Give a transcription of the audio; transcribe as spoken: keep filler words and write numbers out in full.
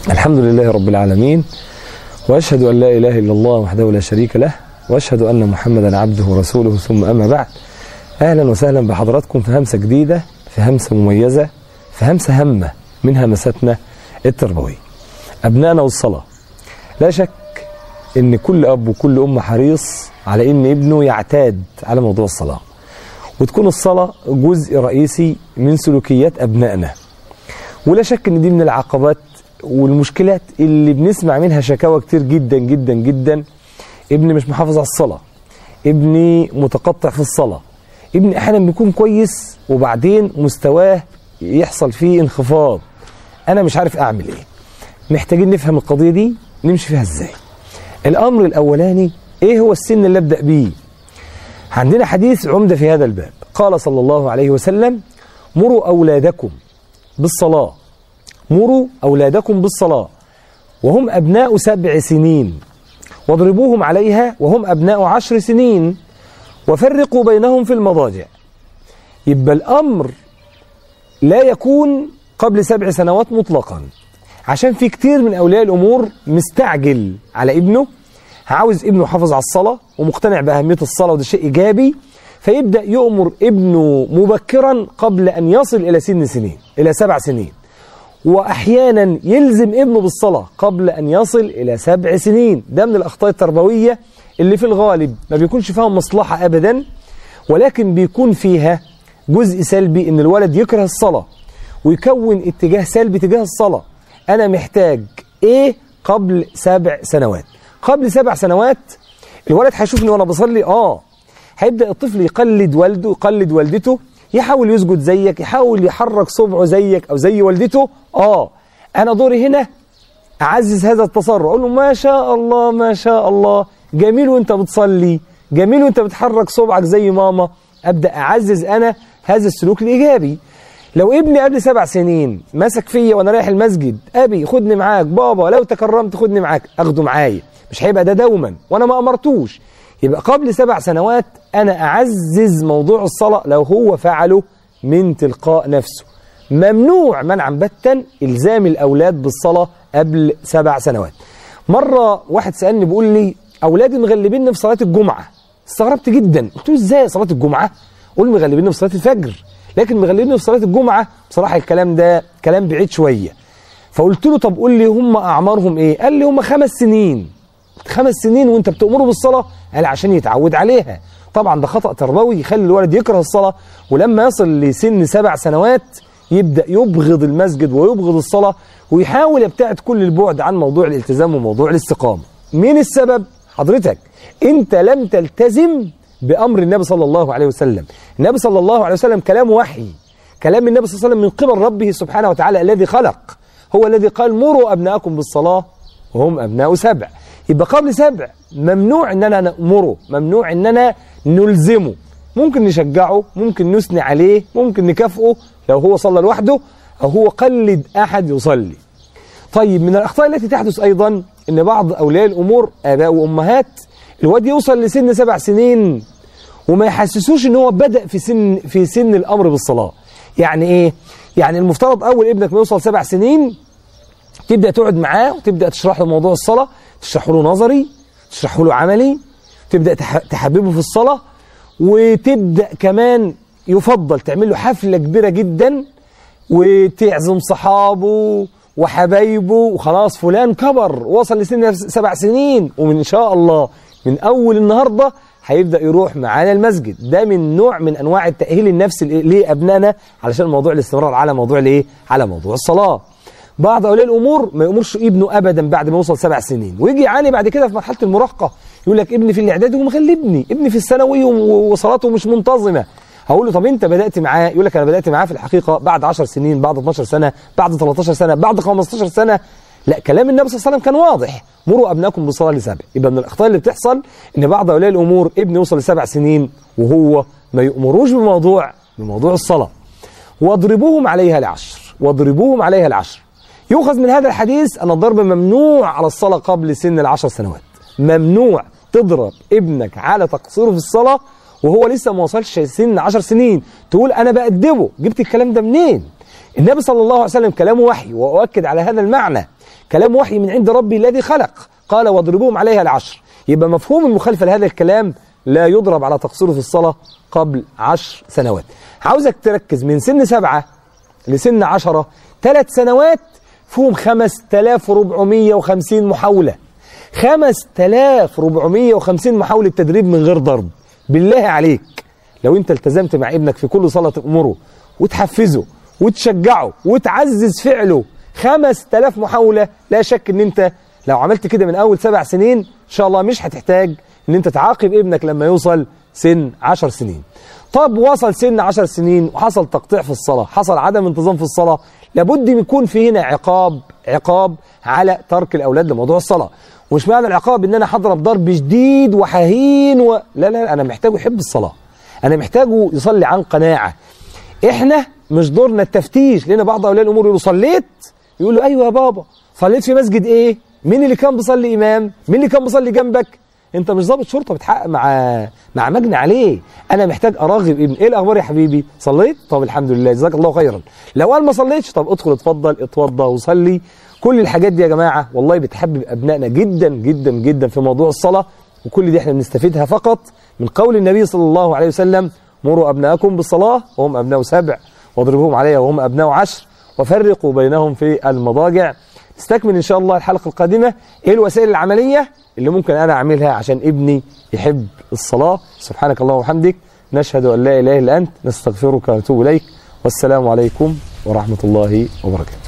الحمد لله رب العالمين، وأشهد أن لا إله إلا الله وحده لا شريك له، وأشهد أن محمدا عبده ورسوله، ثم أما بعد. أهلا وسهلا بحضراتكم في همسة جديدة، في همسة مميزة، في همسة همة من همساتنا التربوية. أبنائنا والصلاة. لا شك إن كل أب وكل أم حريص على إن ابنه يعتاد على موضوع الصلاة، وتكون الصلاة جزء رئيسي من سلوكيات أبنائنا. ولا شك إن دي من العقبات والمشكلات اللي بنسمع منها شكاوى كتير جدا جدا جدا. ابني مش محافظ على الصلاة، ابني متقطع في الصلاة، ابني أحيانا بيكون كويس وبعدين مستواه يحصل فيه انخفاض. أنا مش عارف أعمل إيه. محتاجين نفهم القضية دي نمشي فيها إزاي. الأمر الأولاني، إيه هو السن اللي أبدأ بيه؟ عندنا حديث عمدة في هذا الباب. قال صلى الله عليه وسلم: مروا أولادكم بالصلاة، مروا أولادكم بالصلاة وهم أبناء سبع سنين، واضربوهم عليها وهم أبناء عشر سنين، وفرقوا بينهم في المضاجع. يبقى الأمر لا يكون قبل سبع سنوات مطلقا، عشان في كتير من أولياء الأمور مستعجل على ابنه، عاوز ابنه يحافظ على الصلاة ومقتنع بأهمية الصلاة، وده شيء إيجابي، فيبدأ يؤمر ابنه مبكرا قبل أن يصل إلى سن سنين، إلى سبع سنين. وأحيانا يلزم ابنه بالصلاة قبل أن يصل إلى سبع سنين. ده من الأخطاء التربوية اللي في الغالب ما بيكونش فيها مصلحة أبدا، ولكن بيكون فيها جزء سلبي، إن الولد يكره الصلاة ويكون اتجاه سلبي تجاه الصلاة. أنا محتاج إيه قبل سبع سنوات؟ قبل سبع سنوات الولد هيشوفني وأنا بصلي، آه هيبدأ الطفل يقلد والده، يقلد والدته، يحاول يسجد زيك، يحاول يحرك صبعه زيك أو زي والدته. آه أنا دوري هنا أعزز هذا التصرف، أقول له ما شاء الله ما شاء الله، جميل وأنت بتصلي، جميل وأنت بتحرك صبعك زي ماما. أبدأ أعزز أنا هذا السلوك الإيجابي. لو ابني قبل سبع سنين مسك فيا وأنا رايح المسجد: أبي خدني معاك، بابا لو تكرمت خدني معاك، أخده معايا، مش هيبقى ده دوما وأنا ما أمرتوش. يبقى قبل سبع سنوات أنا أعزز موضوع الصلاة لو هو فعله من تلقاء نفسه. ممنوع منعا باتا إلزام الأولاد بالصلاة قبل سبع سنوات. مرة واحد سألني بيقول لي: أولادي مغلبيني في صلاة الجمعة. استغربت جدا، قلت له: إزاي صلاة الجمعة؟ قول مغلبيني في صلاة الفجر، لكن مغلبيني في صلاة الجمعة بصراحة الكلام ده كلام بعيد شوية. فقلت له: طب قول لي هم أعمارهم إيه؟ قال لي: هم خمس سنين. خمس سنين وأنت بتأمره بالصلاة؟ قال: عشان يتعود عليها. طبعا ده خطأ تربوي يخلي الولد يكره الصلاة، ولما يصل لسن سبع سنوات يبدأ يبغض المسجد ويبغض الصلاة، ويحاول يبتعد كل البعد عن موضوع الالتزام وموضوع الاستقامة. مين السبب؟ حضرتك. انت لم تلتزم بأمر النبي صلى الله عليه وسلم. النبي صلى الله عليه وسلم كلام وحي، كلام النبي صلى الله عليه وسلم من قبل ربه سبحانه وتعالى الذي خلق، هو الذي قال: مروا أبناءكم بالصلاة وهم أبناء سبع. يبقى قبل سبع ممنوع أننا نأمره، ممنوع أننا نلزمه. ممكن نشجعه، ممكن نثني عليه، ممكن نكافئه لو هو صلى لوحده أو هو قلد أحد يصلي. طيب من الأخطاء التي تحدث أيضا أن بعض أولياء الأمور آباء وأمهات الواد يوصل لسن سبع سنين وما يحسسوش أنه بدأ في سن في سن الأمر بالصلاة. يعني إيه؟ يعني المفترض أول ابنك ما يوصل سبع سنين تبدأ تقعد معاه وتبدأ تشرح له موضوع الصلاة، تشرح له نظري، تشرح له عملي، تبدأ تحببه في الصلاة، وتبدأ كمان يفضل تعمل له حفلة كبيرة جدا وتعزم صحابه وحبايبه، وخلاص فلان كبر وصل لسن سبع سنين، ومن شاء الله من أول النهاردة هيبدأ يروح معانا المسجد. ده من نوع من أنواع التأهيل النفسي لأبنائنا علشان موضوع الاستمرار على موضوع الإيه؟ على موضوع الصلاة. بعض أولياء الأمور ما يأمرش ابنه أبدا بعد ما يوصل سبع سنين، ويجي يعاني بعد كده في مرحلة المراهقة، يقول لك ابني في الإعدادي ومغلبني، ابني في الثانوي وصلاته مش منتظمة. هقول له: طب أنت بدأت معاه؟ يقول لك: أنا بدأت معاه في الحقيقة بعد عشر سنين، بعد اتناشر سنة، بعد تلتاشر سنة، بعد خمستاشر سنة. لا، كلام النبي صلى الله عليه وسلم كان واضح: مروا أبناءكم بالصلاة لسبع. يبقى من الأخطاء اللي بتحصل إن بعض أولياء الأمور ابنه يوصل لسبع سنين وهو ما يأمروش بموضوع بموضوع الصلاة. واضربوهم عليها العشر، واضربوهم عليها العشر. يؤخذ من هذا الحديث أن الضرب ممنوع على الصلاة قبل سن العشر سنوات. ممنوع تضرب ابنك على تقصيره في الصلاة وهو لسه ما وصلش سن عشر سنين. تقول أنا بأدبه، جبت الكلام ده منين؟ النبي صلى الله عليه وسلم كلامه وحي، وأؤكد على هذا المعنى، كلام وحي من عند ربي الذي خلق، قال واضربوهم عليها العشر. يبقى مفهوم المخالفة لهذا الكلام لا يضرب على تقصيره في الصلاة قبل عشر سنوات. عاوزك تركز من سن سبعة لسن عشرة، ثلاث سنوات فيهم خمسة آلاف وأربعمائة وخمسين محاولة، خمسة آلاف وأربعمائة وخمسين محاولة تدريب من غير ضرب. بالله عليك لو انت التزمت مع ابنك في كل صلاة تأمره وتحفزه وتشجعه وتعزز فعله، خمسة آلاف محاولة، لا شك ان انت لو عملت كده من اول سبع سنين ان شاء الله مش هتحتاج ان انت تعاقب ابنك لما يوصل سن عشر سنين. طب وصل سن عشر سنين وحصل تقطيع في الصلاة، حصل عدم انتظام في الصلاة، لابد يكون في هنا عقاب، عقاب على ترك الأولاد لموضوع الصلاة. ومش معنى العقاب ان انا هضرب ضرب شديد وحهين و... لا لا انا محتاجه يحب الصلاة، انا محتاجه يصلي عن قناعة. احنا مش دورنا التفتيش، لان بعض اولياء الامور يقولوا صليت، يقول له ايوه يا بابا. صليت في مسجد ايه؟ مين اللي كان بيصلي امام؟ مين اللي كان بيصلي جنبك؟ انت مش ضابط شرطه بتحقق مع مع مجني عليه. انا محتاج اراغب ابن، ايه الاخبار يا حبيبي؟ صليت؟ طب الحمد لله جزاك الله خيرا. لو قال ما صليتش، طب ادخل اتفضل اتوضى وصلي. كل الحاجات دي يا جماعه والله بتحبب ابنائنا جدا جدا جدا في موضوع الصلاه، وكل دي احنا بنستفيدها فقط من قول النبي صلى الله عليه وسلم: مروا ابناءكم بالصلاه وهم ابناء سبع واضربوهم عليها وهم ابناء عشر وفرقوا بينهم في المضاجع. نستكمل ان شاء الله الحلقه القادمه ايه الوسائل العمليه اللي ممكن انا اعملها عشان ابني يحب الصلاه. سبحانك اللهم وبحمدك، نشهد ان لا اله الا انت، نستغفرك ونتوب اليك، والسلام عليكم ورحمه الله وبركاته.